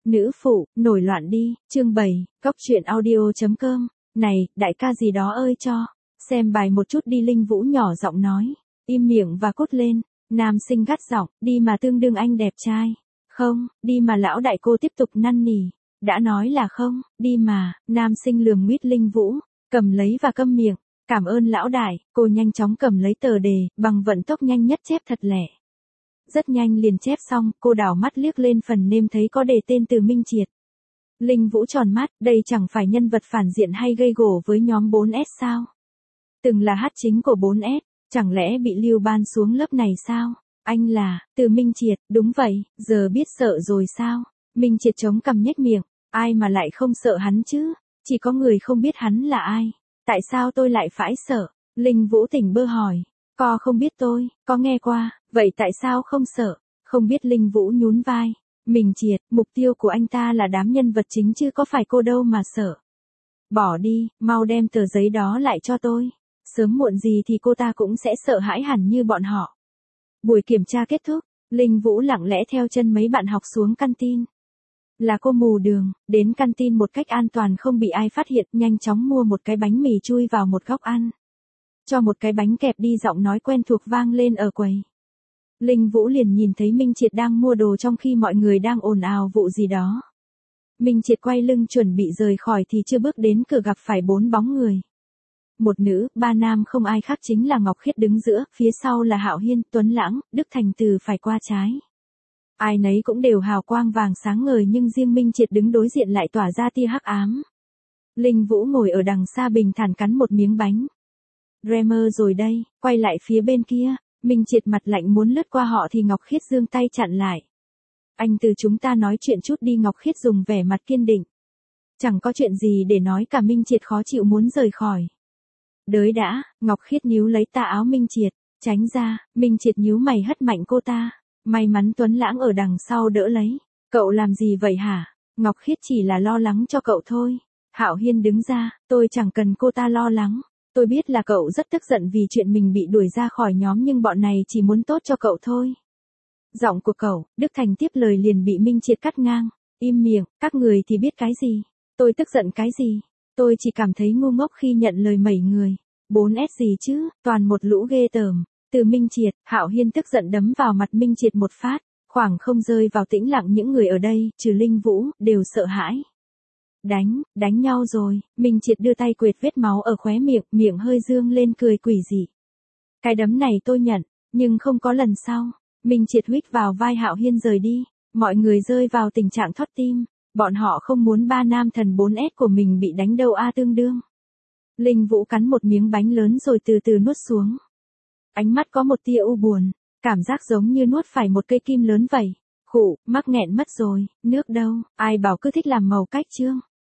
Nữ phụ, nổi loạn đi, chương 7, góc truyện audio.com, này, đại ca gì đó ơi cho, xem bài một chút đi. Linh Vũ nhỏ giọng nói, im miệng và cút lên. Nam sinh gắt giọng, đi mà tương đương anh đẹp trai. Không, đi mà. Lão đại cô tiếp tục năn nỉ, đã nói là không, đi mà. Nam sinh lườm nguyết Linh Vũ, cầm lấy và câm miệng. Cảm ơn lão đại. Cô nhanh chóng cầm lấy tờ đề, bằng vận tốc nhanh nhất chép thật lẹ. Rất nhanh liền chép xong, cô đảo mắt liếc lên phần nêm thấy có đề tên Từ Minh Triệt. Linh Vũ tròn mắt, đây chẳng phải nhân vật phản diện hay gây gổ với nhóm 4S sao? Từng là hát chính của 4S, chẳng lẽ bị lưu ban xuống lớp này sao? Anh là, Từ Minh Triệt, đúng vậy, giờ biết sợ rồi sao? Minh Triệt chống cằm nhếch miệng, ai mà lại không sợ hắn chứ? Chỉ có người không biết hắn là ai. Tại sao tôi lại phải sợ? Linh Vũ tỉnh bơ hỏi. Có không biết tôi, có nghe qua, vậy tại sao không sợ? Không biết. Linh Vũ nhún vai. Minh Triệt, mục tiêu của anh ta là đám nhân vật chính chứ có phải cô đâu mà sợ. Bỏ đi, mau đem tờ giấy đó lại cho tôi. Sớm muộn gì thì cô ta cũng sẽ sợ hãi hẳn như bọn họ. Buổi kiểm tra kết thúc, Linh Vũ lặng lẽ theo chân mấy bạn học xuống canteen. Là cô mù đường, đến canteen một cách an toàn không bị ai phát hiện, nhanh chóng mua một cái bánh mì chui vào một góc ăn. Cho một cái bánh kẹp đi. Giọng nói quen thuộc vang lên ở quầy. Linh Vũ liền nhìn thấy Minh Triệt đang mua đồ trong khi mọi người đang ồn ào vụ gì đó. Minh Triệt quay lưng chuẩn bị rời khỏi thì chưa bước đến cửa gặp phải 4 bóng người. Một nữ, 3 nam, không ai khác chính là Ngọc Khiết đứng giữa, phía sau là Hạo Hiên, Tuấn Lãng, Đức Thành từ phải qua trái. Ai nấy cũng đều hào quang vàng sáng ngời nhưng riêng Minh Triệt đứng đối diện lại tỏa ra tia hắc ám. Linh Vũ ngồi ở đằng xa bình thản cắn một miếng bánh. Dreamer rồi đây, quay lại phía bên kia, Minh Triệt mặt lạnh muốn lướt qua họ thì Ngọc Khiết giương tay chặn lại. Anh từ chúng ta nói chuyện chút đi. Ngọc Khiết dùng vẻ mặt kiên định. Chẳng có chuyện gì để nói cả. Minh Triệt khó chịu muốn rời khỏi. Đới đã, Ngọc Khiết níu lấy tà áo Minh Triệt, tránh ra. Minh Triệt nhíu mày hất mạnh cô ta. May mắn Tuấn Lãng ở đằng sau đỡ lấy. Cậu làm gì vậy hả? Ngọc Khiết chỉ là lo lắng cho cậu thôi. Hạo Hiên đứng ra, tôi chẳng cần cô ta lo lắng. Tôi biết là cậu rất tức giận vì chuyện mình bị đuổi ra khỏi nhóm nhưng bọn này chỉ muốn tốt cho cậu thôi. Giọng của cậu, Đức Thành tiếp lời liền bị Minh Triệt cắt ngang. Im miệng, các người thì biết cái gì? Tôi tức giận cái gì? Tôi chỉ cảm thấy ngu ngốc khi nhận lời mẩy người. 4S gì chứ, toàn một lũ ghê tởm. Từ Minh Triệt, Hạo Hiên tức giận đấm vào mặt Minh Triệt một phát, khoảng không rơi vào tĩnh lặng. Những người ở đây, trừ Linh Vũ, đều sợ hãi. Đánh nhau rồi. Minh Triệt đưa tay quệt vết máu ở khóe miệng, miệng hơi dương lên cười quỷ dị. Cái đấm này tôi nhận, nhưng không có lần sau. Minh Triệt huých vào vai Hạo Hiên rời đi. Mọi người rơi vào tình trạng thót tim. Bọn họ không muốn 3 nam thần 4S của mình bị đánh đâu tương đương. Linh Vũ cắn một miếng bánh lớn rồi từ từ nuốt xuống. Ánh mắt có một tia u buồn, cảm giác giống như nuốt phải một cây kim lớn vậy. Khụ, mắc nghẹn mất rồi, nước đâu, ai bảo cứ thích làm màu cách chương.